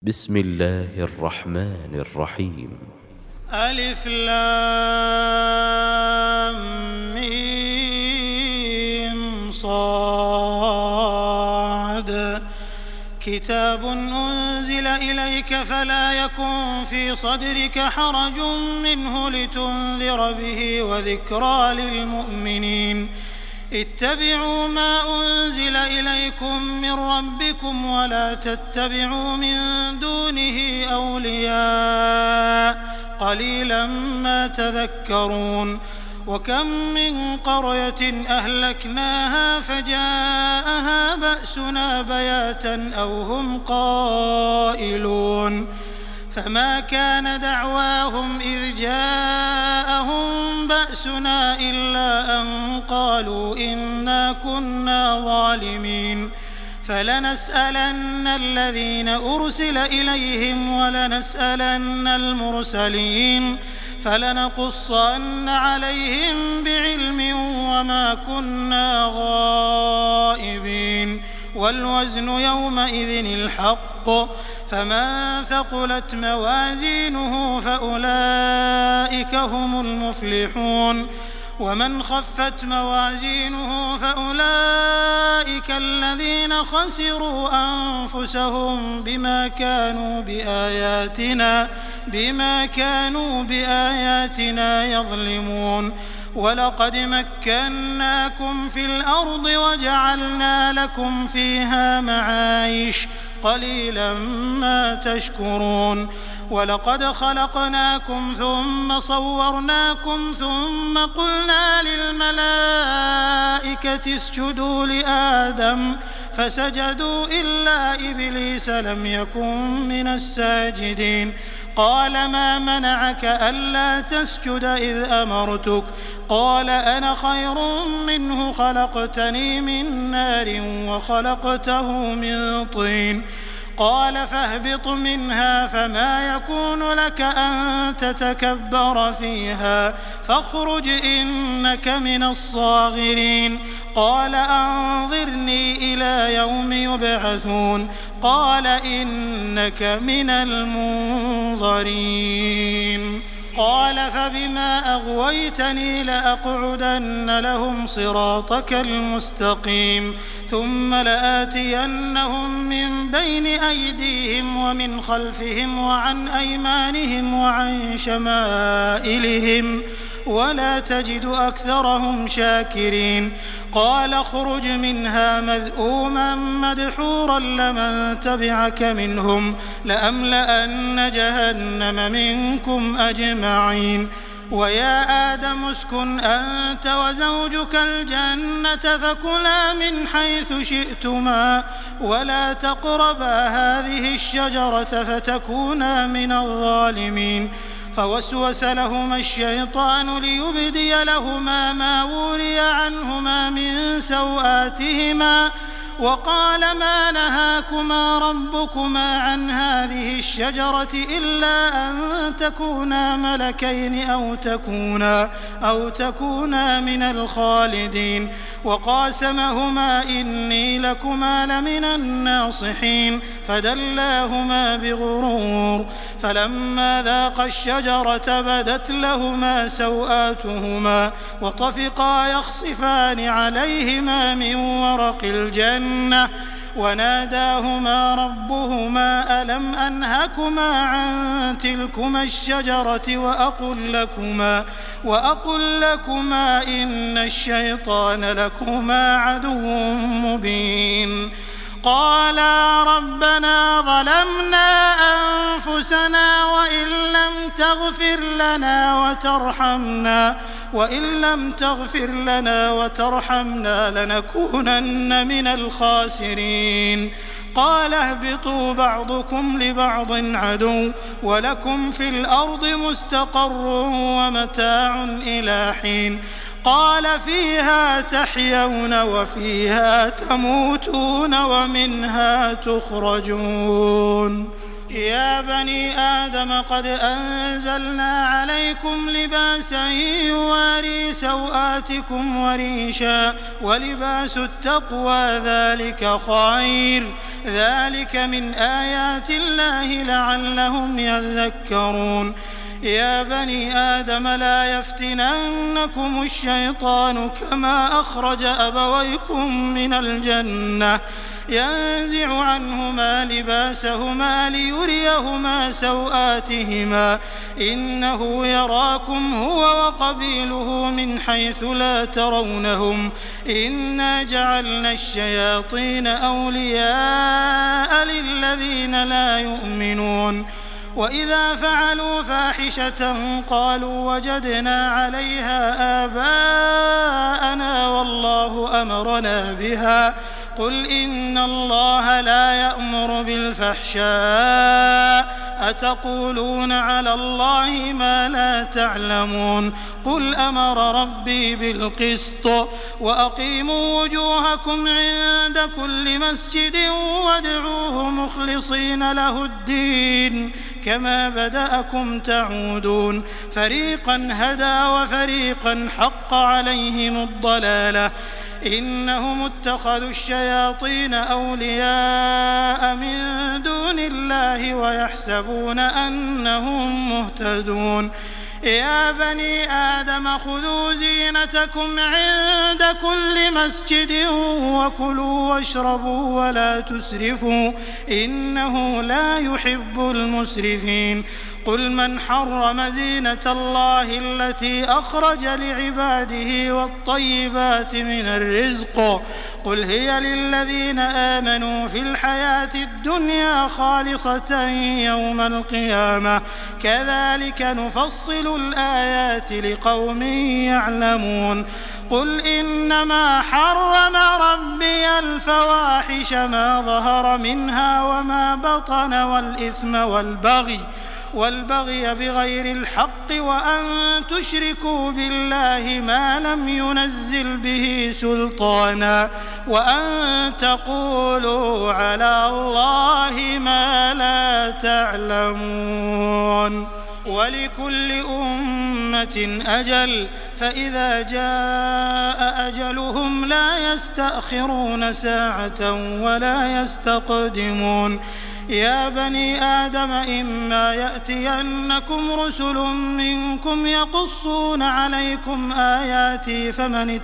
بسم الله الرحمن الرحيم. ألف لام ميم صاد كتاب أنزل إليك فلا يكن في صدرك حرج منه لتنذر به وذكرى للمؤمنين. اتبعوا ما أنزل إليكم من ربكم ولا تتبعوا من دونه أولياء قليلا ما تذكرون. وكم من قرية أهلكناها فجاءها بأسنا بياتا أو هم قائلون فما كان دعواهم إذ جاءهم بأسنا إلا أن قالوا إنا كنا ظالمين. فلنسألن الذين أرسل إليهم ولنسألن المرسلين فلنقصن عليهم بعلم وما كنا غائبين. والوزن يومئذ الحق فمن ثقلت موازينه فأولئك هم المفلحون ومن خفت موازينه فأولئك الذين خسروا أنفسهم بما كانوا بآياتنا يظلمون. ولقد مكناكم في الأرض وجعلنا لكم فيها معايش قليلا ما تشكرون. ولقد خلقناكم ثم صورناكم ثم قلنا للملائكة اسجدوا لآدم فسجدوا إلا إبليس لم يكن من الساجدين. قال ما منعك ألا تسجد إذ أمرتك؟ قال أنا خير منه خلقتني من نار وخلقته من طين. قال فاهبط منها فما يكون لك أن تتكبر فيها فاخرج إنك من الصاغرين. قال أنظرني إلى يوم يبعثون. قال إنك من المنظرين. قال فبما أغويتني لأقعدن لهم صراطك المستقيم ثم لآتينهم من بين أيديهم ومن خلفهم وعن أيمانهم وعن شمائلهم ولا تجد أكثرهم شاكرين. قال اخرج منها مذءوما مدحورا لمن تبعك منهم لأملأن جهنم منكم أجمعين. ويا آدم اسكن أنت وزوجك الجنة فكلا من حيث شئتما ولا تقربا هذه الشجرة فتكونا من الظالمين. فوسوس لهما الشيطان ليبدي لهما ما وري عنهما من سوآتهما وقال ما نهاكما ربكما عن هذه الشجرة إلا أن تكونا ملكين أو تكونا من الخالدين. وقاسمهما إني لكما لمن الناصحين فدلاهما بغرور. فلما ذاقا الشجرة بدت لهما سوآتهما وطفقا يخصفان عليهما من ورق الجنة وناداهما ربهما ألم أنهكما عن تلكما الشجرة وأقل لكما إن الشيطان لكما عدو مبين. قالا ربنا ظلمنا أنفسنا وإن لم تغفر لنا وترحمنا لنكونن من الخاسرين. قال اهبطوا بعضكم لبعض عدو ولكم في الأرض مستقر ومتاع إلى حين. قال فيها تحيون وفيها تموتون ومنها تخرجون. يا بني آدم قد أنزلنا عليكم لباسا يواري سوآتكم وريشا ولباس التقوى ذلك خير ذلك من آيات الله لعلهم يذكرون يا بني آدم لا يفتننكم الشيطان كما أخرج أبويكم من الجنة ينزع عنهما لباسهما ليريهما سوآتهما إنه يراكم هو وقبيله من حيث لا ترونهم إنا جعلنا الشياطين أولياء للذين لا يؤمنون وإذا فعلوا فاحشة قالوا وجدنا عليها آباءنا والله أمرنا بها قل إن الله لا يأمر بالفحشاء أتقولون على الله ما لا تعلمون قل أمر ربي بالقسط وأقيموا وجوهكم عند كل مسجد وادعوه مخلصين له الدين كما بدأكم تعودون فريقا هدى وفريقا حق عليهم الضلالة إنهم اتخذوا الشياطين أولياء من دون الله ويحسبون أنهم مهتدون يا بني آدم خذوا زينتكم عند كل مسجد وكلوا واشربوا ولا تسرفوا إنه لا يحب المسرفين قل من حرم زينة الله التي أخرج لعباده والطيبات من الرزق قل هي للذين آمنوا في الحياة الدنيا خالصة يوم القيامة كذلك نفصل الآيات لقوم يعلمون قل إنما حرم ربي الفواحش ما ظهر منها وما بطن والإثم والبغي بغير الحق وأن تشركوا بالله ما لم ينزل به سلطانا وأن تقولوا على الله ما لا تعلمون ولكل أمة أجل فإذا جاء أجلهم لا يستأخرون ساعة ولا يستقدمون يا بني آدم إما يأتينكم رسل منكم يقصون عليكم آياتي فمن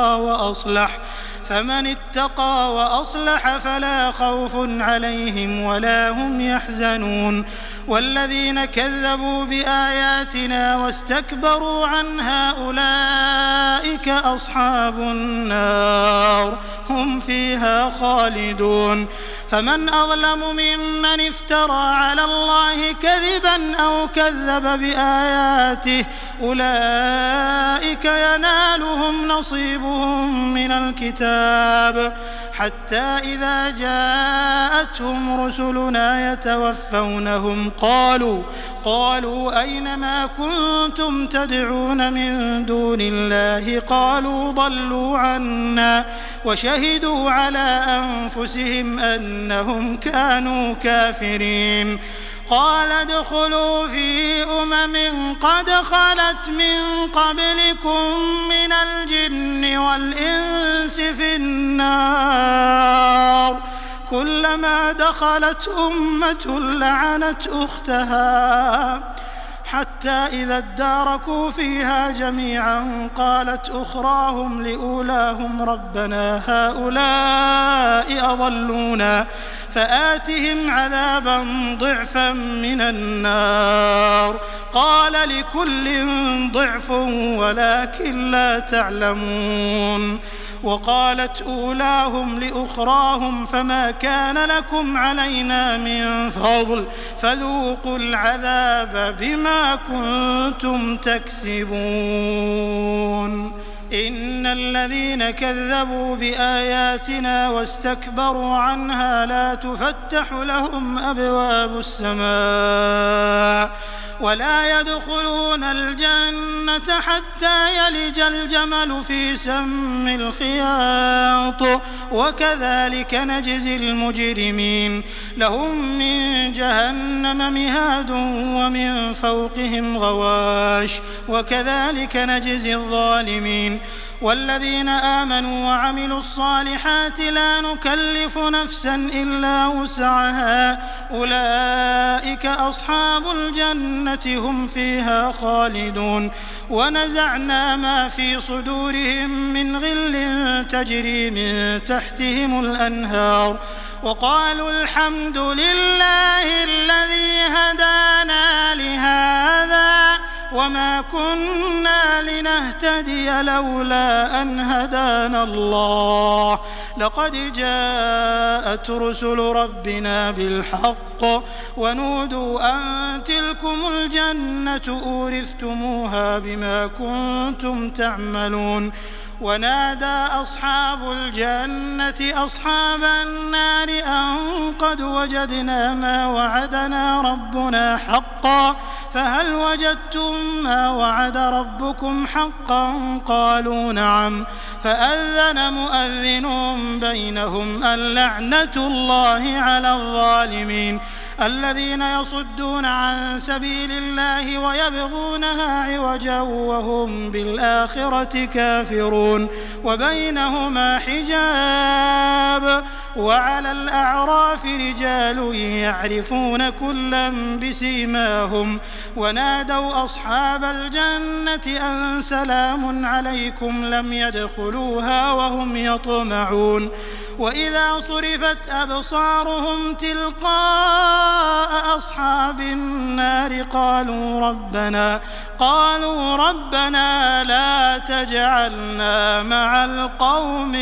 اتقى وأصلح فلا خوف عليهم ولا هم يحزنون والذين كذبوا بآياتنا واستكبروا عنها أولئك أصحاب النار هم فيها خالدون فمن أظلم ممن افترى على الله كذبا أو كذب بآياته أولئك ينالهم نصيبهم من الكتاب حتى إذا جاءتهم رسلنا يتوفونهم قالوا أين ما كنتم تدعون من دون الله قالوا ضلوا عنا وشهدوا على أنفسهم أنهم كانوا كافرين قال ادخلوا في أمم قد خلت من قبلكم من الجن والإنس في النار كلما دخلت أمة لعنت أختها حتى إذا اداركوا فيها جميعا قالت أخراهم لأولاهم ربنا هؤلاء أضلونا فآتهم عذابا ضعفا من النار قال لكل ضعف ولكن لا تعلمون وقالت أولاهم لأخراهم فما كان لكم علينا من فضل فذوقوا العذاب بما كنتم تكسبون إن الذين كذبوا بآياتنا واستكبروا عنها لا تفتح لهم أبواب السماء ولا يدخلون الجنة حتى يلج الجمل في سم الخياط وكذلك نجزي المجرمين لهم من جهنم مهاد ومن فوقهم غواش وكذلك نجزي الظالمين والذين آمنوا وعملوا الصالحات لا نكلف نفسا إلا وسعها أولئك أصحاب الجنة هم فيها خالدون ونزعنا ما في صدورهم من غل تجري من تحتهم الأنهار وقالوا الحمد لله الذي هدانا لهذا وما كنا لنهتدي لولا أن هدانا الله لقد جاءت رسل ربنا بالحق ونودوا أن تلكم الجنة أورثتموها بما كنتم تعملون ونادى أصحاب الجنة أصحاب النار أن قد وجدنا ما وعدنا ربنا حقا فهل وجدتم ما وعد ربكم حقا قالوا نعم فأذن مؤذن بينهم اللعنة الله على الظالمين الذين يصدون عن سبيل الله ويبغونها عوجا وهم بالآخرة كافرون وبينهما حجاب وعلى الأعراف رجال يعرفون كلا بسيماهم ونادوا أصحاب الجنة أن سلام عليكم لم يدخلوها وهم يطمعون وإذا صرفت أبصارهم تلقاء أصحاب النار قالوا ربنا لا تجعلنا مع القوم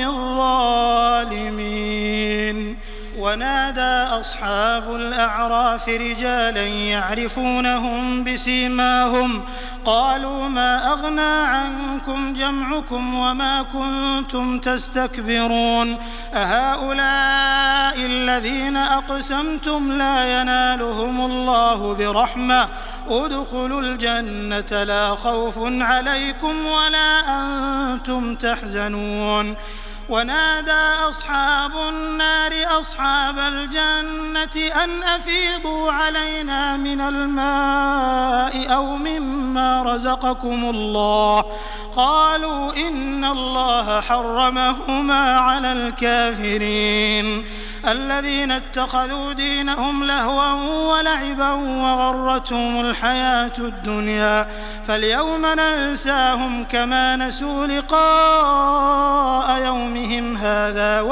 الظالمين ونادى أصحاب الأعراف رجالا يعرفونهم بسيماهم قالوا ما أغنى عنكم جمعكم وما كنتم تستكبرون أهؤلاء الذين أقسمتم لا ينالهم الله برحمة ادخلوا الجنة لا خوف عليكم ولا أنتم تحزنون ونادى أصحاب النار أصحاب الجنة أن أفيضوا علينا من الماء أو مما رزقكم الله قالوا إن الله حرمهما على الكافرين الذين اتخذوا دينهم لهوا ولعبا وغرتهم الحياة الدنيا فاليوم ننساهم كما نسوا لقاء يومهم هذا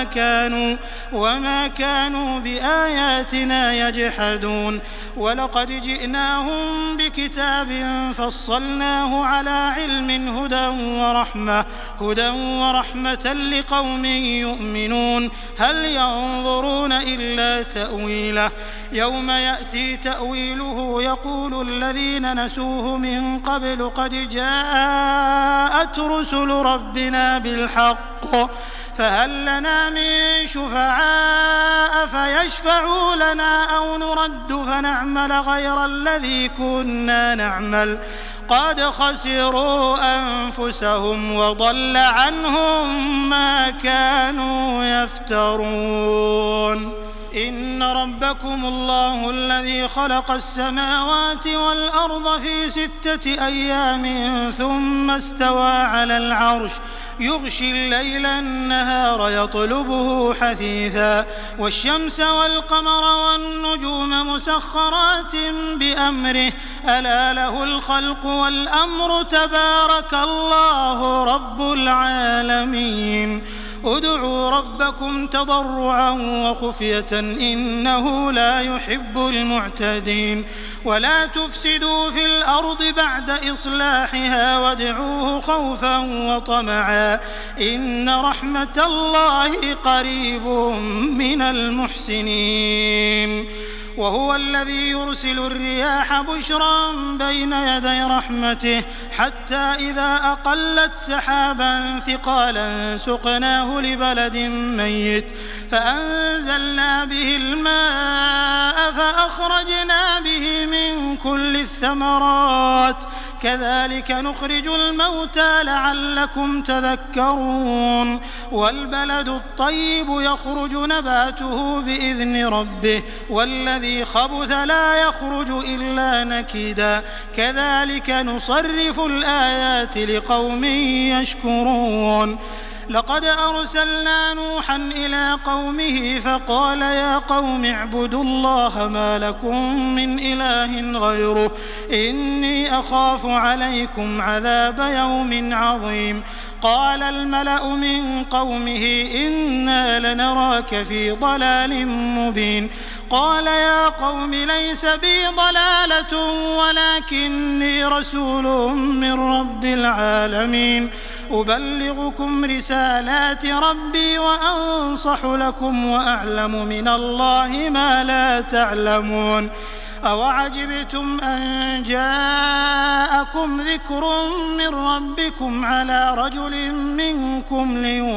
وما كانوا بآياتنا يجحدون ولقد جئناهم بكتاب فصلناه على علم هدى ورحمة لقوم يؤمنون هل ينظرون إلا تأويله يوم يأتي تأويله يقول الذين نسوه من قبل قد جاءت رسل ربنا بالحق فهل لنا من شفعاء فيشفعوا لنا أو نرد فنعمل غير الذي كنا نعمل قد خسروا أنفسهم وضل عنهم ما كانوا يفترون إن ربكم الله الذي خلق السماوات والأرض في 6 أيام ثم استوى على العرش يغشي الليل النهار يطلبه حثيثا والشمس والقمر والنجوم مسخرات بأمره ألا له الخلق والأمر تبارك الله رب العالمين ادعوا ربكم تضرعا وخفية إنه لا يحب المعتدين ولا تفسدوا في الأرض بعد إصلاحها وادعوه خوفا وطمعا إن رحمة الله قريب من المحسنين وهو الذي يرسل الرياح بشرا بين يدي رحمته حتى إذا أقلت سحابا ثقالا سقناه لبلد ميت فأنزلنا به الماء فأخرجنا به من من كل الثمرات كذلك نخرج الموتى لعلكم تذكرون والبلد الطيب يخرج نباته بإذن ربه والذي خبث لا يخرج إلا نكدا كذلك نصرف الآيات لقوم يشكرون لقد أرسلنا نوحا إلى قومه فقال يا قوم اعبدوا الله ما لكم من إله غيره إني أخاف عليكم عذاب يوم عظيم قال الملأ من قومه إنا لنراك في ضلال مبين قال يا قوم ليس بي ضلالة ولكني رسول من رب العالمين أبلغكم رسالات ربي وأنصح لكم وأعلم من الله ما لا تعلمون أوعجبتم أن جاءكم ذكر من ربكم على رجل منكم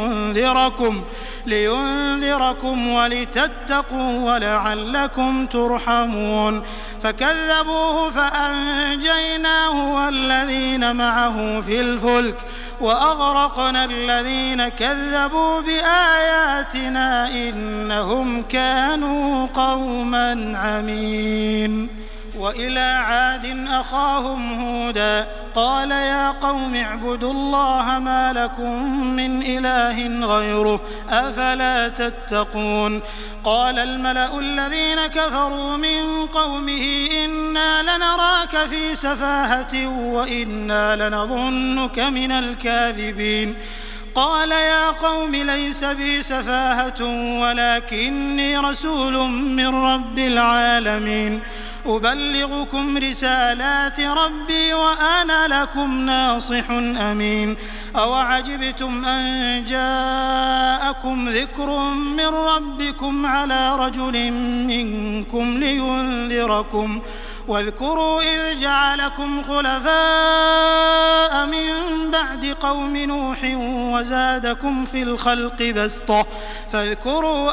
لينذركم ولتتقوا ولعلكم ترحمون فكذبوه فأنجيناه والذين معه في الفلك وأغرقنا الذين كذبوا بآياتنا إنهم كانوا قوما عمين وإلى عاد أخاهم هودا قال يا قوم اعبدوا الله ما لكم من إله غيره أفلا تتقون قال الملأ الذين كفروا من قومه إنا لنراك في سفاهة وإنا لنظنك من الكاذبين قال يا قوم ليس بي سفاهة ولكني رسول من رب العالمين أبلغكم رسالات ربي وأنا لكم ناصح أمين أوعجبتم أن جاءكم ذكر من ربكم على رجل منكم لينذركم واذكروا إذ جعلكم خلفاء من بعد قوم نوح وزادكم في الخلق بسطة فاذكروا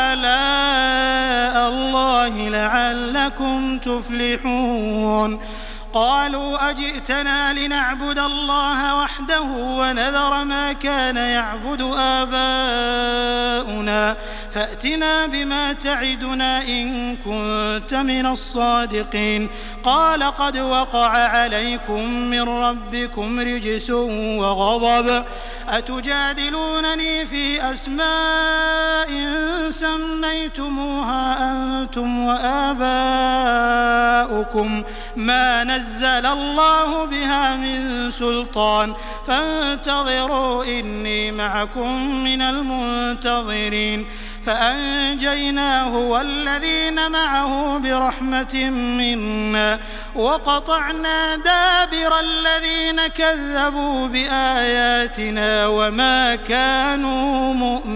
آلاء الله لعلكم تفلحون قالوا أجئتنا لنعبد الله وحده ونذر ما كان يعبد آباؤنا فأتنا بما تعدنا إن كنت من الصادقين قال قد وقع عليكم من ربكم رجس وغضب أتجادلونني في أسماء سميتموها أنتم وآباؤكم ما نزل الله بها من سلطان فانتظروا إني معكم من المنتظرين فأنجيناه والذين معه برحمة منا وقطعنا دابر الذين كذبوا بآياتنا وما كانوا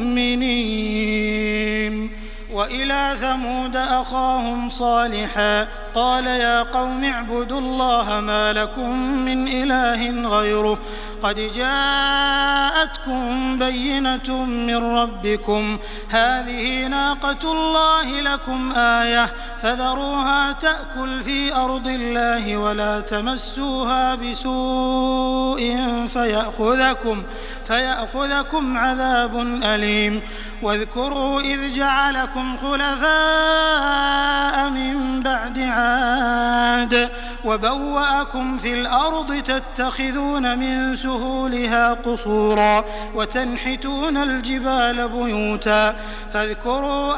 مؤمنين وإلى ثمود أخاهم صالحا قال يا قوم اعبدوا الله ما لكم من إله غيره قد جاءتكم بينة من ربكم هذه ناقة الله لكم آية فذروها تأكل في أرض الله ولا تمسوها بسوء فيأخذكم عذاب أليم واذكروا إذ جعلكم خلفاء من بعد عاد وبوأكم في الأرض تتخذون من سهولها قصورا وتنحتون الجبال بيوتا فاذكروا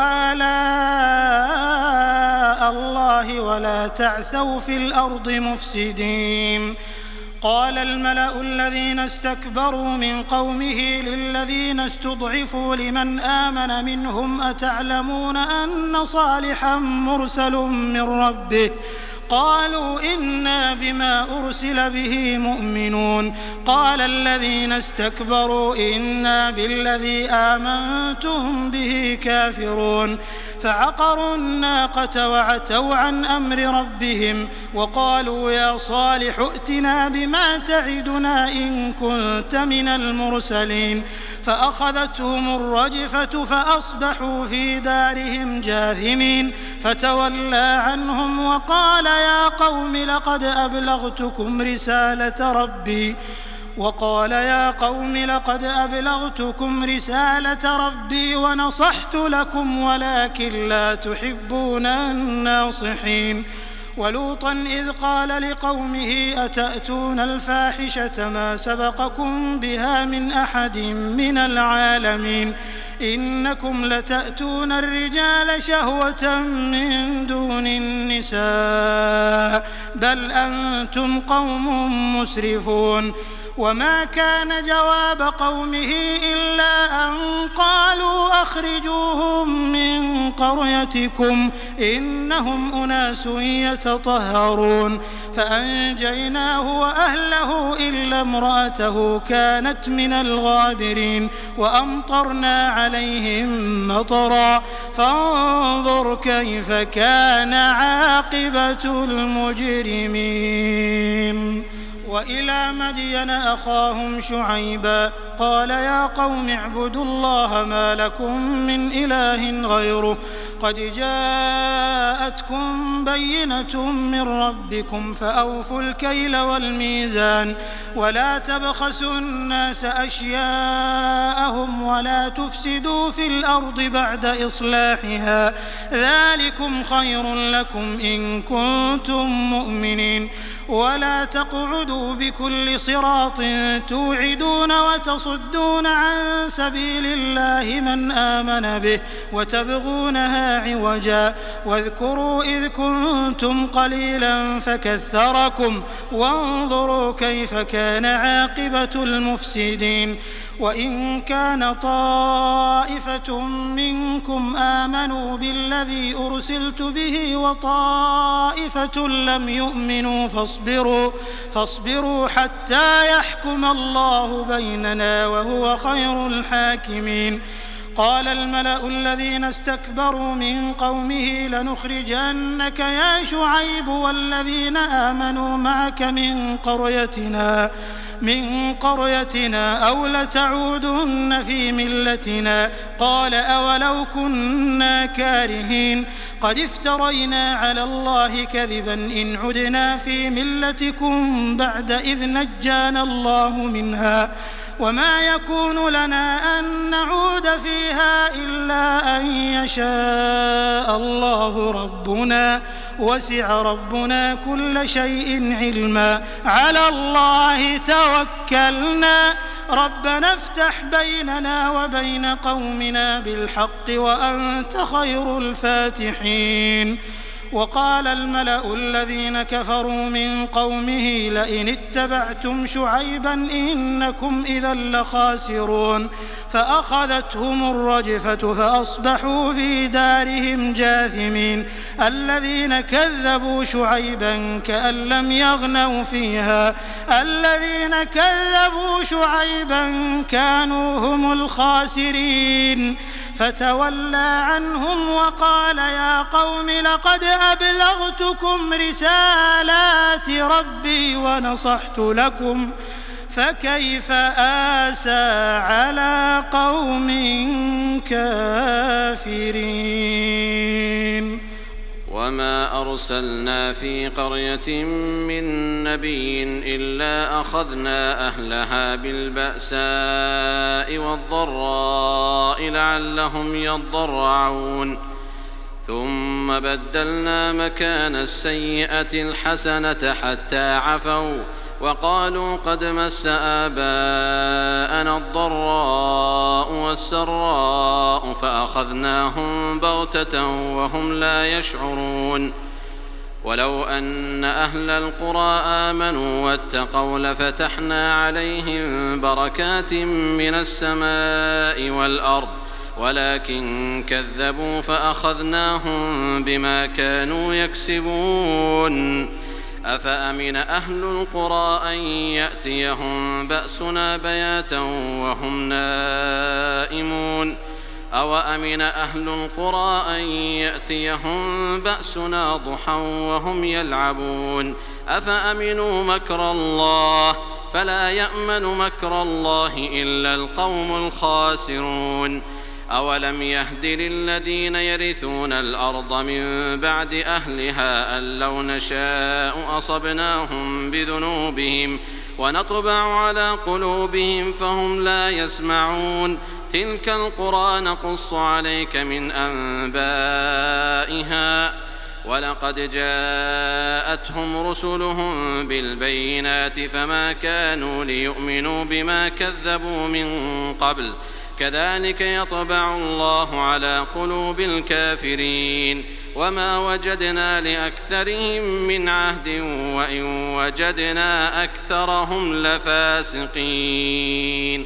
آلاء الله ولا تعثوا في الأرض مفسدين قال الملأ الذين استكبروا من قومه للذين استضعفوا لمن آمن منهم أتعلمون أن صالحا مرسل من ربه قالوا إنا بما أرسل به مؤمنون قال الذين استكبروا إنا بالذي آمنتم به كافرون فعقروا الناقة وعتوا عن أمر ربهم وقالوا يا صالح ائتنا بما تعدنا إن كنت من المرسلين فأخذتهم الرجفة فأصبحوا في دارهم جاثمين فتولى عنهم وقال يا قوم لقد أبلغتكم رسالة ربي ونصحت لكم ولكن لا تحبون الناصحين ولوطا إذ قال لقومه أتأتون الفاحشة ما سبقكم بها من أحد من العالمين إنكم لتأتون الرجال شهوة من دون النساء بل أنتم قوم مسرفون وما كان جواب قومه إلا أن قالوا أخرجوهم من قريتكم إنهم أناس يتطهرون فأنجيناه وأهله إلا امرأته كانت من الغابرين وأمطرنا عليهم مطرا فانظر كيف كان عاقبة المجرمين وإلى مدين أخاهم شعيبا قال يا قوم اعبدوا الله ما لكم من إله غيره قد جاءتكم بينة من ربكم فأوفوا الكيل والميزان ولا تبخسوا الناس أشياءهم ولا تفسدوا في الأرض بعد إصلاحها ذلكم خير لكم إن كنتم مؤمنين ولا تقعدوا بكل صراط توعدون وتصدون عن سبيل الله من آمن به وتبغونها عوجا واذكروا إذ كنتم قليلا فكثركم وانظروا كيف كان عاقبة المفسدين وإن كان طائفة منكم آمنوا بالذي أرسلت به وطائفة لم يؤمنوا فاصبروا حتى يحكم الله بيننا وهو خير الحاكمين قال الملأ الذين استكبروا من قومه لنخرجنك يا شعيب والذين آمنوا معك من قريتنا أو لتعودن في ملتنا قال أولو كنا كارهين قد افترينا على الله كذبا إن عدنا في ملتكم بعد إذ نجانا الله منها وما يكون لنا أن نعود فيها إلا أن يشاء الله ربنا وسع ربنا كل شيء علما على الله توكلنا ربنا افتح بيننا وبين قومنا بالحق وأنت خير الفاتحين وقال الملأ الذين كفروا من قومه لئن اتبعتم شعيبا إنكم إذا لخاسرون فأخذتهم الرجفة فأصبحوا في دارهم جاثمين الذين كذبوا شعيبا كأن لم يغنوا فيها الذين كذبوا شعيبا كانوا هم الخاسرين فتولى عنهم وقال يا قوم لقد أبلغتكم رسالات ربي ونصحت لكم فكيف آسى على قوم كافرين وما أرسلنا في قرية من نبي إلا أخذنا أهلها بالبأساء والضراء لعلهم يضرعون ثم بدلنا مكان السيئة الحسنة حتى عفوا وقالوا قد مس آباءنا الضراء والسراء فأخذناهم بغتة وهم لا يشعرون ولو أن أهل القرى آمنوا واتقوا لفتحنا عليهم بركات من السماء والأرض ولكن كذبوا فأخذناهم بما كانوا يكسبون أفأمن أهل القرى أن يأتيهم بأسنا بياتا وهم نائمون أوأمن أهل القرى أن يأتيهم بأسنا ضحى وهم يلعبون أفأمنوا مكر الله فلا يأمن مكر الله إلا القوم الخاسرون أولم يهد للذين يرثون الأرض من بعد أهلها أن لو نشاء أصبناهم بذنوبهم ونطبع على قلوبهم فهم لا يسمعون تلك القرى نقص عليك من أنبائها ولقد جاءتهم رسلهم بالبينات فما كانوا ليؤمنوا بما كذبوا من قبل كذلك يطبع الله على قلوب الكافرين وما وجدنا لأكثرهم من عهد وإن وجدنا أكثرهم لفاسقين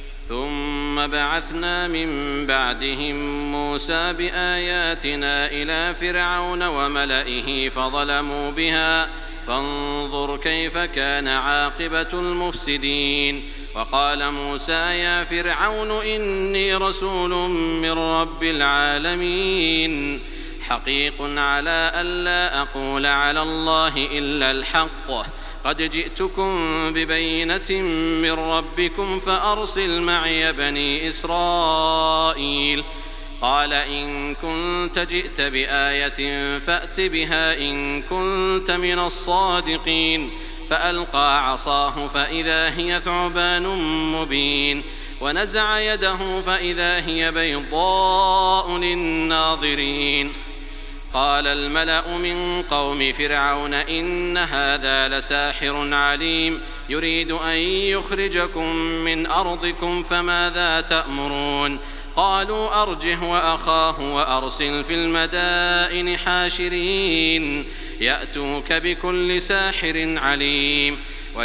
ثم بعثنا من بعدهم موسى بآياتنا إلى فرعون وملئه فظلموا بها فانظر كيف كان عاقبة المفسدين وقال موسى يا فرعون إني رسول من رب العالمين حقيق على ألا أقول على الله إلا الحق قد جئتكم ببينة من ربكم فأرسل معي بني إسرائيل قال إن كنت جئت بآية فأت بها إن كنت من الصادقين فألقى عصاه فإذا هي ثعبان مبين ونزع يده فإذا هي بيضاء للناظرين قال الملأ من قوم فرعون إن هذا لساحر عليم يريد أن يخرجكم من أرضكم فماذا تأمرون قالوا أرجه وأخاه وأرسل في المدائن حاشرين يأتوك بكل ساحر عليم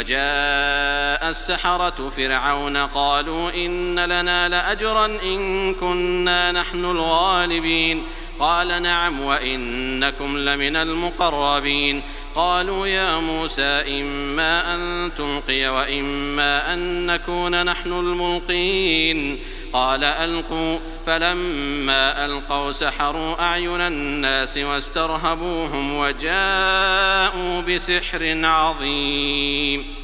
وجاء السحرة فرعون قالوا إن لنا لأجرا إن كنا نحن الغالبين قال نعم وإنكم لمن المقربين قالوا يا موسى إما أن تلقي وإما أن نكون نحن الملقين قال ألقوا فلما ألقوا سحروا أعين الناس واسترهبوهم وجاءوا بسحر عظيم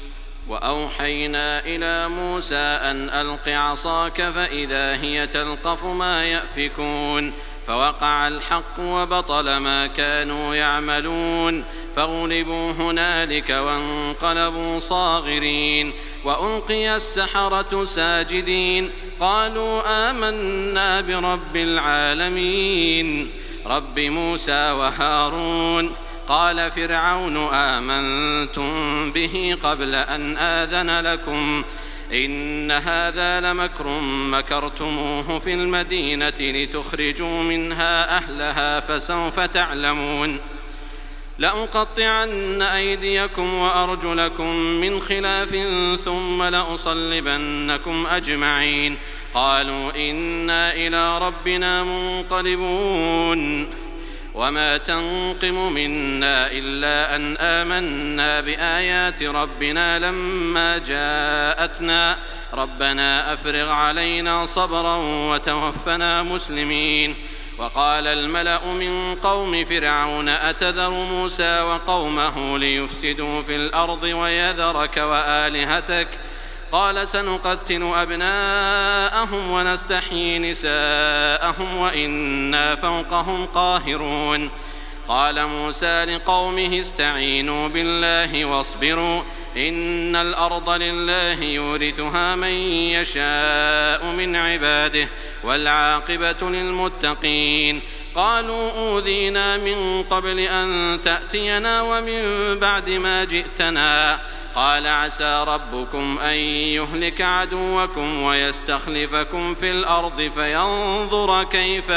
وأوحينا إلى موسى أن ألق عصاك فإذا هي تلقف ما يأفكون فوقع الحق وبطل ما كانوا يعملون فغلبوا هنالك وانقلبوا صاغرين وألقي السحرة ساجدين قالوا آمنا برب العالمين رب موسى وهارون قال فرعون آمنتم به قبل أن آذن لكم إن هذا لمكر مكرتموه في المدينة لتخرجوا منها أهلها فسوف تعلمون لأقطعن أيديكم وأرجلكم من خلاف ثم لأصلبنكم أجمعين قالوا إنا إلى ربنا منقلبون وما تنقم منا إلا أن آمنا بآيات ربنا لما جاءتنا ربنا أفرغ علينا صبرا وتوفنا مسلمين وقال الملأ من قوم فرعون أتذر موسى وقومه ليفسدوا في الأرض ويذرك وآلهتك قال سنقتل أبناءهم ونستحيي نساءهم وإنا فوقهم قاهرون قال موسى لقومه استعينوا بالله واصبروا إن الأرض لله يورثها من يشاء من عباده والعاقبة للمتقين قالوا أوذينا من قبل أن تأتينا ومن بعد ما جئتنا قال عسى ربكم أن يهلك عدوكم ويستخلفكم في الأرض فينظر كيف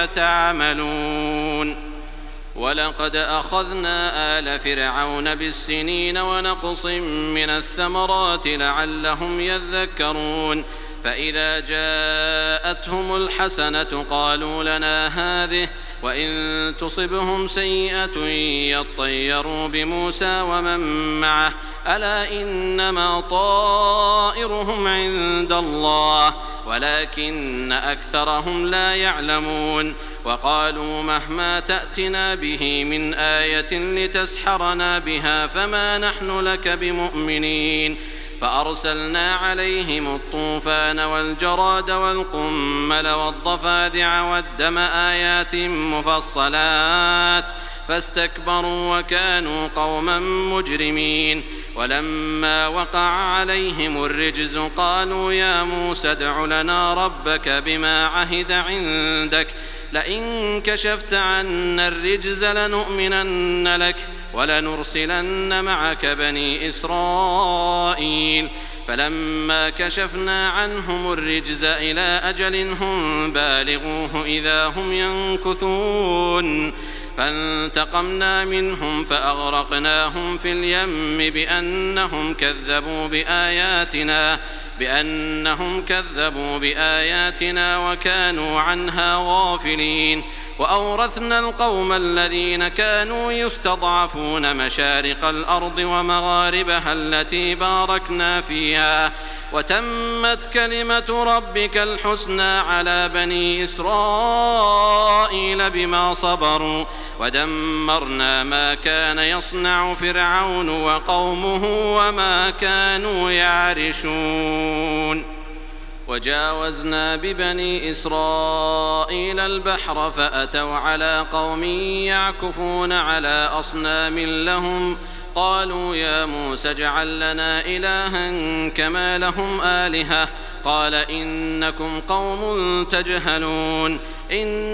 تعملون ولقد أخذنا آل فرعون بالسنين ونقص من الثمرات لعلهم يذكرون فإذا جاءتهم الحسنة قالوا لنا هذه وإن تصبهم سيئة يطيروا بموسى ومن معه ألا إنما طائرهم عند الله ولكن أكثرهم لا يعلمون وقالوا مهما تأتنا به من آية لتسحرنا بها فما نحن لك بمؤمنين فأرسلنا عليهم الطوفان والجراد والقمل والضفادع والدم آيات مفصلات فاستكبروا وكانوا قوما مجرمين ولما وقع عليهم الرجز قالوا يا موسى ادع لنا ربك بما عهد عندك لئن كشفت عنا الرجز لنؤمنن لك ولنرسلن معك بني إسرائيل فلما كشفنا عنهم الرجز إلى أجل هم بالغوه إذا هم ينكثون فانتقمنا منهم فأغرقناهم في اليم بأنهم كذبوا بآياتنا وكانوا عنها غافلين وأورثنا القوم الذين كانوا يستضعفون مشارق الأرض ومغاربها التي باركنا فيها وتمت كلمة ربك الحسنى على بني إسرائيل بما صبروا ودمرنا ما كان يصنع فرعون وقومه وما كانوا يعرشون وجاوزنا ببني إسرائيل البحر فأتوا على قوم يعكفون على أصنام لهم قالوا يا موسى اجعل لنا إلها كما لهم آلهة قال إنكم قوم تجهلون إن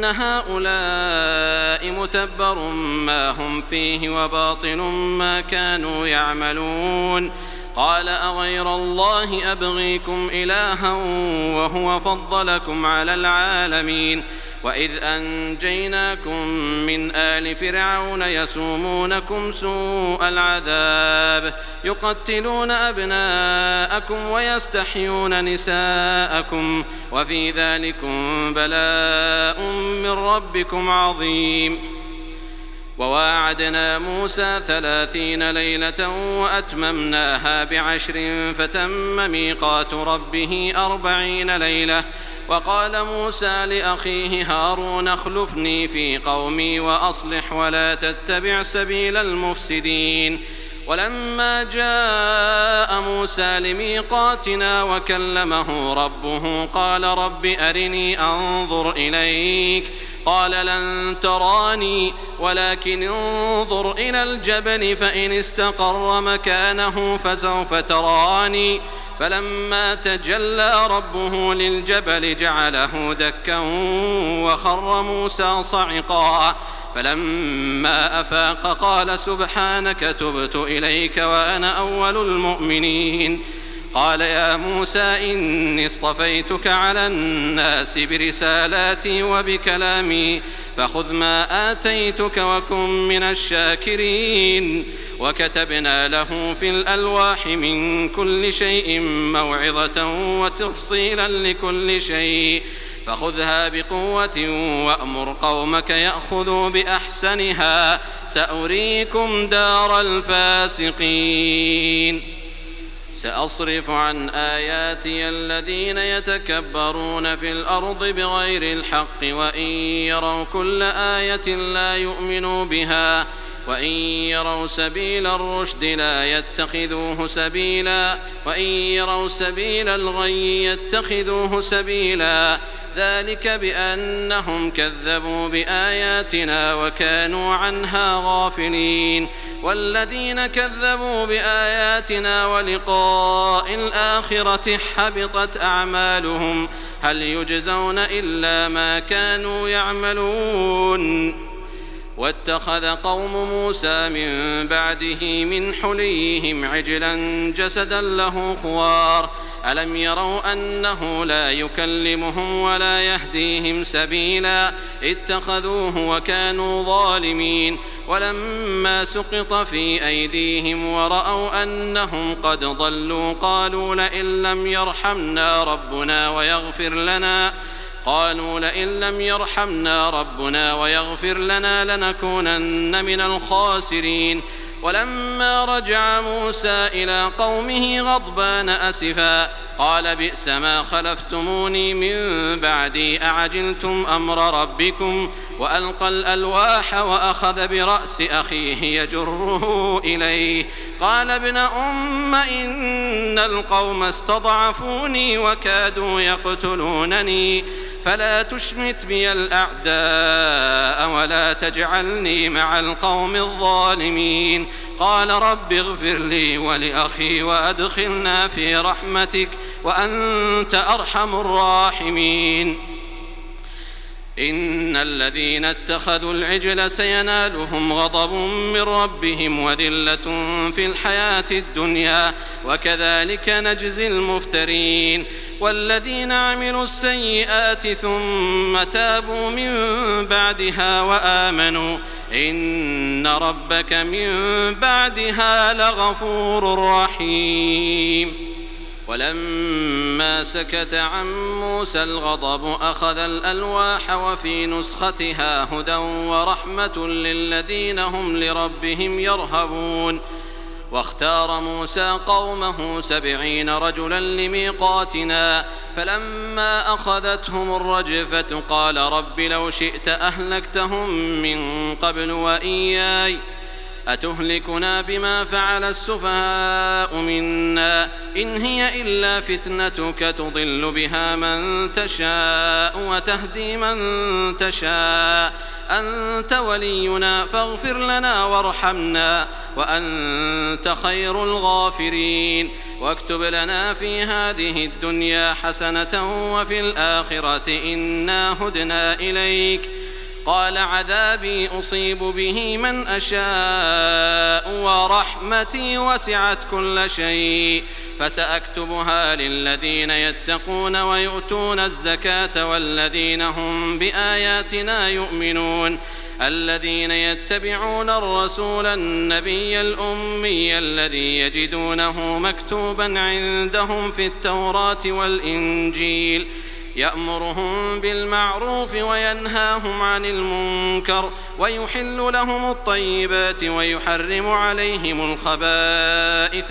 هؤلاء متبر ما هم فيه وباطل ما كانوا يعملون قال أغير الله أبغيكم إلها وهو فضلكم على العالمين وإذ أنجيناكم من آل فرعون يسومونكم سوء العذاب يقتلون أبناءكم ويستحيون نساءكم وفي ذلكم بلاء من ربكم عظيم وواعدنا موسى 30 ليلة وأتممناها ب10 فتم ميقات ربه 40 ليلة وقال موسى لأخيه هارون اخلفني في قومي وأصلح ولا تتبع سبيل المفسدين ولما جاء موسى لميقاتنا وكلمه ربه قال رب أرني أنظر إليك قال لن تراني ولكن انظر إلى الجبل فإن استقر مكانه فسوف تراني فلما تجلى ربه للجبل جعله دكا وخر موسى صعقا فلما أفاق قال سبحانك تبت إليك وأنا أول المؤمنين قال يا موسى إني اصطفيتك على الناس برسالاتي وبكلامي فخذ ما آتيتك وكن من الشاكرين وكتبنا له في الألواح من كل شيء موعظة وتفصيلا لكل شيء فخذها بقوة وأمر قومك يأخذوا بأحسنها سأريكم دار الفاسقين سأصرف عن آياتي الذين يتكبرون في الأرض بغير الحق وإن يروا كل آية لا يؤمنوا بها وإن يروا سبيل الرشد لا يتخذوه سبيلا وإن يروا سبيل الغي يتخذوه سبيلا ذلك بأنهم كذبوا بآياتنا وكانوا عنها غافلين والذين كذبوا بآياتنا ولقاء الآخرة حبطت أعمالهم هل يجزون إلا ما كانوا يعملون واتخذ قوم موسى من بعده من حليهم عجلا جسدا له خوار ألم يروا أنه لا يكلمهم ولا يهديهم سبيلا اتخذوه وكانوا ظالمين ولما سقط في أيديهم ورأوا أنهم قد ضلوا قالوا لئن لم يرحمنا ربنا ويغفر لنا لنكونن من الخاسرين ولما رجع موسى إلى قومه غضبان أسفا قال بئس ما خلفتموني من بعدي أعجلتم أمر ربكم وألقى الألواح وأخذ برأس أخيه يجره إليه قال ابن أم إن القوم استضعفوني وكادوا يقتلونني فلا تشمت بي الأعداء ولا تجعلني مع القوم الظالمين قال رب اغفر لي ولأخي وأدخلنا في رحمتك وأنت أرحم الراحمين إن الذين اتخذوا العجل سينالهم غضب من ربهم وذلة في الحياة الدنيا وكذلك نجزي المفترين والذين عملوا السيئات ثم تابوا من بعدها وآمنوا إن ربك من بعدها لغفور رحيم ولما سكت عن موسى الغضب أخذ الألواح وفي نسختها هدى ورحمة للذين هم لربهم يرهبون واختار موسى قومه 70 رجلا لميقاتنا فلما أخذتهم الرجفة قال رب لو شئت أهلكتهم من قبل وإياي أتهلكنا بما فعل السفهاء منا إن هي إلا فتنتك تضل بها من تشاء وتهدي من تشاء أنت ولينا فاغفر لنا وارحمنا وأنت خير الغافرين واكتب لنا في هذه الدنيا حسنة وفي الآخرة إنا هدنا إليك قال عذابي أصيب به من أشاء ورحمتي وسعت كل شيء فسأكتبها للذين يتقون ويؤتون الزكاة والذين هم بآياتنا يؤمنون الذين يتبعون الرسول النبي الأمي الذي يجدونه مكتوبا عندهم في التوراة والإنجيل يأمرهم بالمعروف وينهاهم عن المنكر ويحل لهم الطيبات ويحرم عليهم الخبائث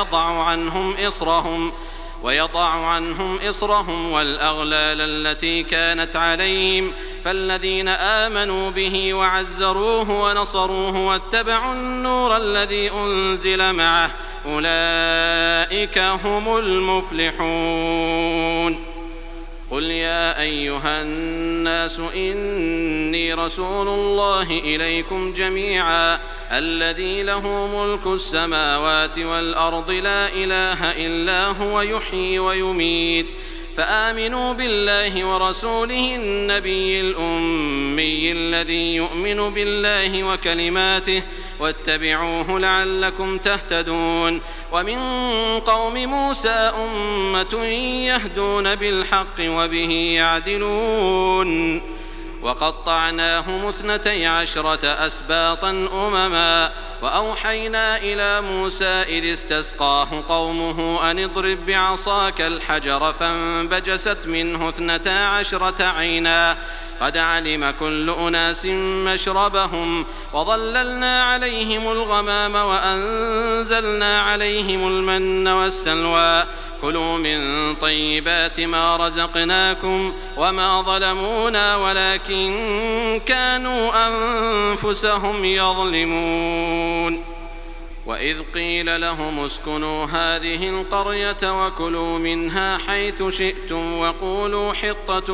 ويضع عنهم إصرهم والأغلال التي كانت عليهم فالذين آمنوا به وعزروه ونصروه واتبعوا النور الذي أنزل معه أولئك هم المفلحون قل يا أيها الناس إني رسول الله إليكم جميعا الذي له ملك السماوات والأرض لا إله إلا هو يحيي ويميت فآمنوا بالله ورسوله النبي الأمي الذي يؤمن بالله وكلماته واتبعوه لعلكم تهتدون ومن قوم موسى أمة يهدون بالحق وبه يعدلون وقطعناهم 12 أسباطا أمما وأوحينا إلى موسى إذ استسقاه قومه أن اضرب بعصاك الحجر فانبجست منه 12 عينا قد علم كل أناس مشربهم وظللنا عليهم الغمام وأنزلنا عليهم المن والسلوى كلوا من طيبات ما رزقناكم وما ظلمونا ولكن كانوا أنفسهم يظلمون وإذ قيل لهم اسكنوا هذه القرية وكلوا منها حيث شئتم وقولوا حطة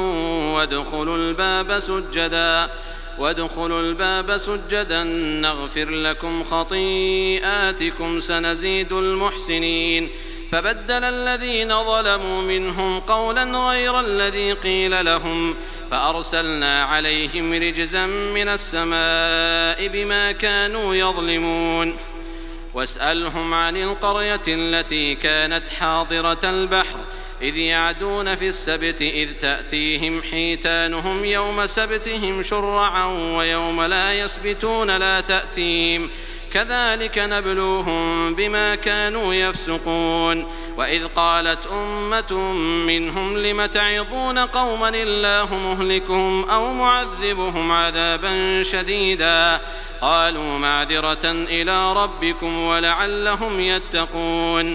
وادخلوا الباب سجدا نغفر لكم خطيئاتكم سنزيد المحسنين فبدل الذين ظلموا منهم قولا غير الذي قيل لهم فأرسلنا عليهم رجزا من السماء بما كانوا يظلمون واسألهم عن القرية التي كانت حاضرة البحر إذ يعدون في السبت إذ تأتيهم حيتانهم يوم سبتهم شرعا ويوم لا يسبتون لا تأتيهم كذلك نبلوهم بما كانوا يفسقون وإذ قالت أمة منهم لم تعظون قوما الله مهلكهم أو معذبهم عذابا شديدا قالوا معذرة إلى ربكم ولعلهم يتقون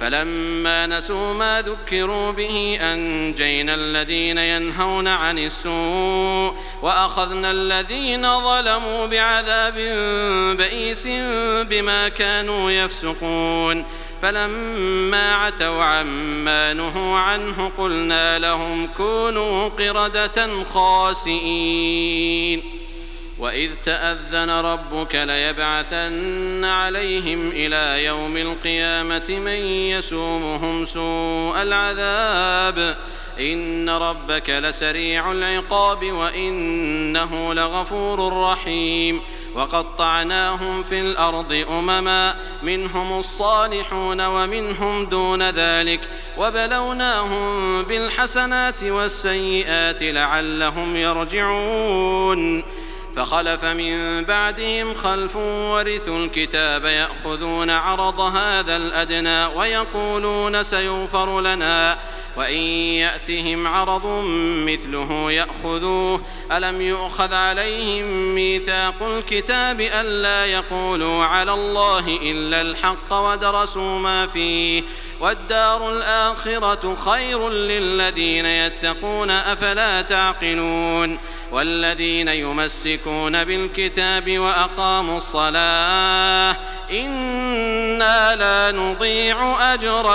فلما نسوا ما ذكروا به أنجينا الذين ينهون عن السوء وأخذنا الذين ظلموا بعذاب بئيس بما كانوا يفسقون فلما عتوا عما نهوا عنه قلنا لهم كونوا قردة خاسئين وإذ تأذن ربك ليبعثن عليهم إلى يوم القيامة من يسومهم سوء العذاب إن ربك لسريع العقاب وإنه لغفور رحيم وقطعناهم في الأرض أمما منهم الصالحون ومنهم دون ذلك وبلوناهم بالحسنات والسيئات لعلهم يرجعون فخلف من بعدهم خلف ورثوا الكتاب يأخذون عرض هذا الأدنى ويقولون سيغفر لنا وإن يأتهم عرض مثله يأخذوه ألم يؤخذ عليهم ميثاق الكتاب ألا يقولوا على الله إلا الحق ودرسوا ما فيه والدار الآخرة خير للذين يتقون أفلا تعقلون والذين يمسكون بالكتاب وأقاموا الصلاة إنا لا نضيع أجر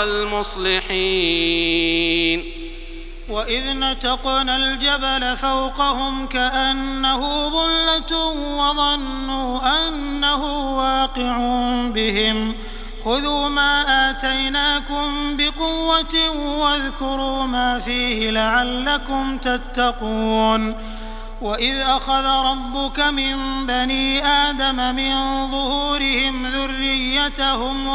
المصلحين وإذ نتقنا الجبل فوقهم كأنه ظلة وظنوا أنه واقع بهم خذوا ما آتيناكم بقوة واذكروا ما فيه لعلكم تتقون وإذ أخذ ربك من بني آدم من ظهورهم ذريتهم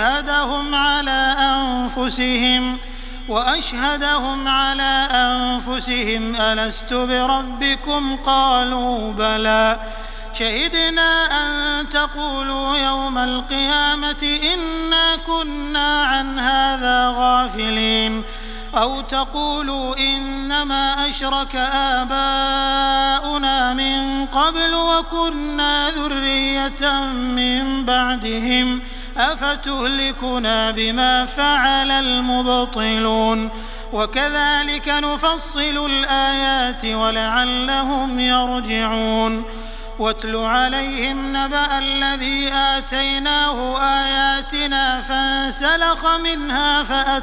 وأشهدهم على أنفسهم ألست بربكم قالوا بلى شهدنا أن تقولوا يوم القيامة إنا كنا عن هذا غافلين أو تقولوا إنما أشرك آباؤنا من قبل وكنا ذرية من بعدهم أفتهلكنا بما فعل المبطلون وكذلك نفصل الآيات ولعلهم يرجعون واتل عليهم نبأ الذي آتيناه آياتنا فانسلخ منها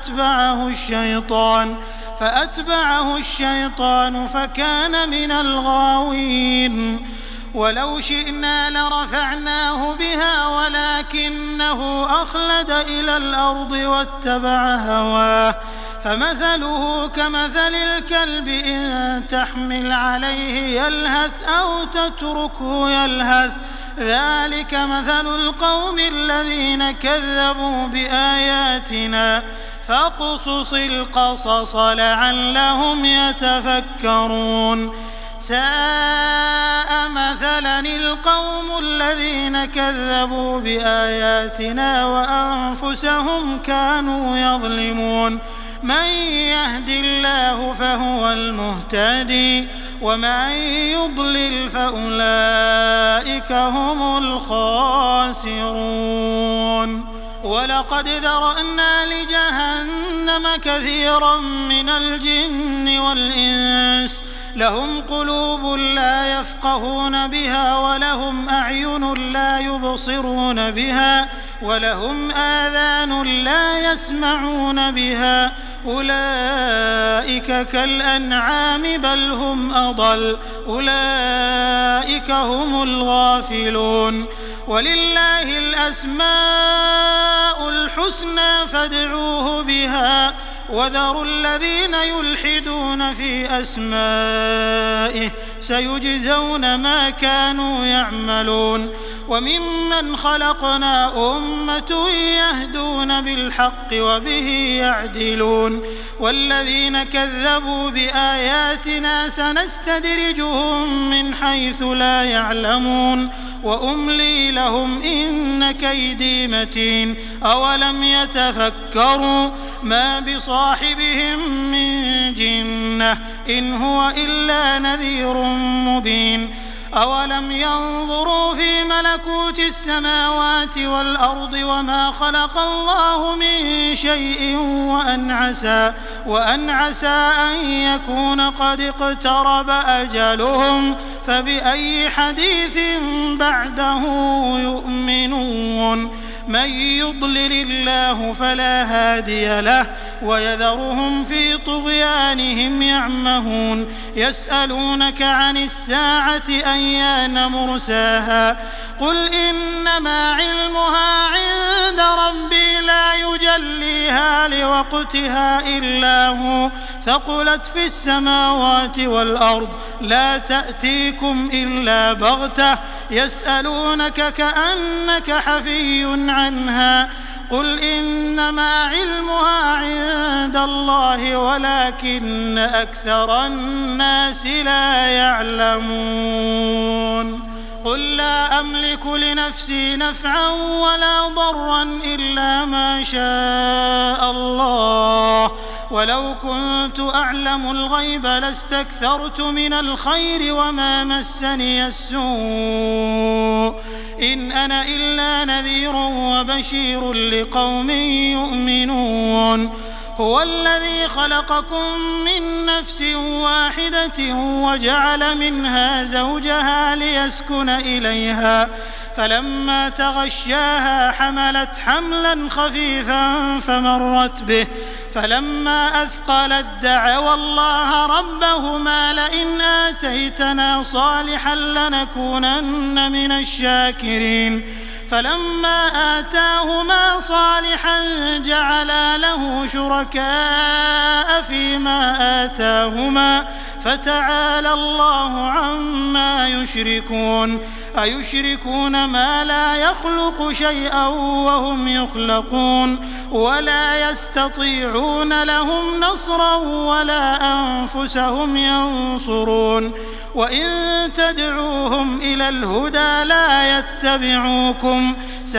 فأتبعه الشيطان فكان من الغاوين ولو شئنا لرفعناه بها ولكنه أخلد إلى الأرض واتبع هواه فمثله كمثل الكلب إن تحمل عليه يلهث أو تتركه يلهث ذلك مثل القوم الذين كذبوا بآياتنا فاقصص القصص لعلهم يتفكرون ساء مثلا القوم الذين كذبوا بآياتنا وأنفسهم كانوا يظلمون من يهد الله فهو المهتدي ومن يضلل فأولئك هم الخاسرون ولقد ذرأنا لجهنم كثيرا من الجن والإنس لهم قلوب لا يفقهون بها ولهم أعين لا يبصرون بها ولهم آذان لا يسمعون بها أولئك كالأنعام بل هم أضل أولئك هم الغافلون ولله الأسماء الحسنى فادعوه بها وذروا الذين يلحدون في أسمائه سيجزون ما كانوا يعملون وممن خلقنا أمة يهدون بالحق وبه يعدلون والذين كذبوا بآياتنا سنستدرجهم من حيث لا يعلمون وأملي لهم إن كيدي متين أولم يتفكروا ما بصاحبهم من جنة إن هو إلا نذير مبين أولم ينظروا في ملكوت السماوات والأرض وما خلق الله من شيء وأن عسى أن يكون قد اقترب أجلهم فبأي حديث بعده يؤمنون من يضلل الله فلا هادي له ويذرهم في طغيانهم يعمهون يسألونك عن الساعة أيان مرساها قل إنما علمها عند ربي لا يجليها لوقتها إلا هو ثقلت في السماوات والأرض لا تأتيكم إلا بغتة يسألونك كأنك حفي عنها قل إنما علمها عند الله ولكن أكثر الناس لا يعلمون قل لا أملك لنفسي نفعا ولا ضرا إلا ما شاء الله ولو كنت أعلم الغيب لاستكثرت من الخير وما مسني السوء إن أنا إلا نذير وبشير لقوم يؤمنون هو الذي خلقكم من نفس واحدة وجعل منها زوجها ليسكن إليها فلما تغشاها حملت حملا خفيفا فمرت به فلما أثقلت دعوا الله ربهما لئن آتيتنا صالحا لنكونن من الشاكرين فلما آتاهما صالحا جعلا له شركاء فيما آتاهما فتعالى الله عما يشركون أيشركون ما لا يخلق شيئا وهم يخلقون ولا يستطيعون لهم نصرا ولا أنفسهم ينصرون وإن تدعوهم إلى الهدى لا يتبعوكم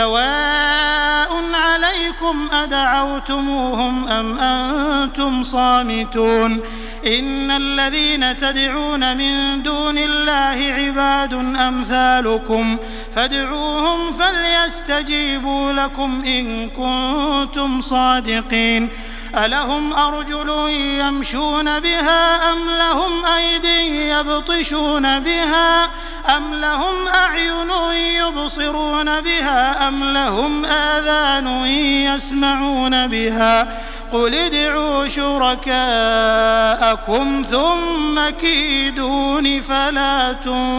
سواء عليكم أدعوتموهم أم أنتم صامتون إن الذين تدعون من دون الله عباد أمثالكم فادعوهم فليستجيبوا لكم إن كنتم صادقين ألهم أرجل يمشون بها أم لهم أيدي يبطشون بها أم لهم أعين يبصرون بها أم لهم آذان يسمعون بها قل ادعوا شركاءكم ثم كيدون فلا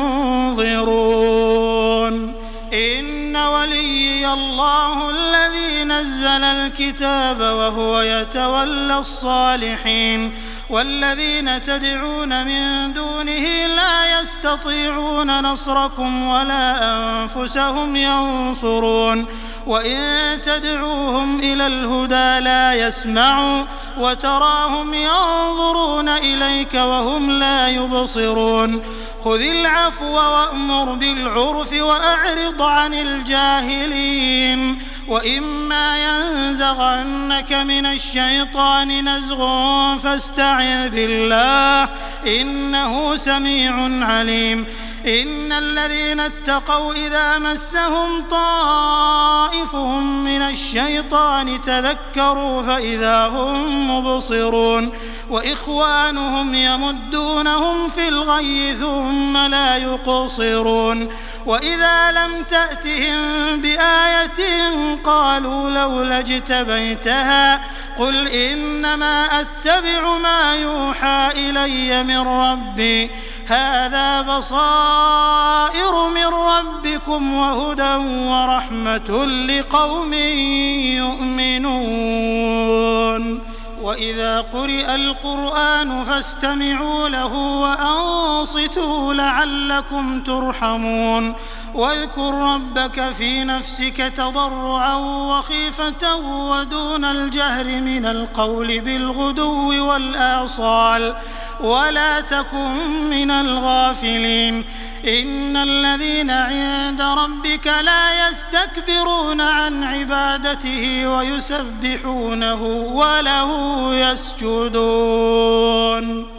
تنظرون إن وليي الله الذي نزل الكتاب وهو يتولى الصالحين والذين تدعون من دونه لا يستطيعون نصركم ولا أنفسهم ينصرون وإن تدعوهم إلى الهدى لا يسمعوا وتراهم ينظرون إليك وهم لا يبصرون خذ العفو وأمر بالعرف وأعرض عن الجاهلين وإما ينزغنك من الشيطان نزغ فاستعذ بالله إنه سميع عليم إن الذين اتقوا إذا مسهم طائف من الشيطان تذكروا فإذا هم مبصرون وإخوانهم يمدونهم في الغي ثم لا يقصرون وإذا لم تأتهم بآية قالوا لولا اجتبيتها قل إنما أتبع ما يوحى إلي من ربي هذا بصائر من ربكم وهدى ورحمة لقوم يؤمنون وإذا قرئ القرآن فاستمعوا له وأنصتوا لعلكم ترحمون واذكر ربك في نفسك تضرعا وخيفة ودون الجهر من القول بالغدو والآصال ولا تكن من الغافلين إن الذين عند ربك لا يستكبرون عن عبادته ويسبحونه وله يسجدون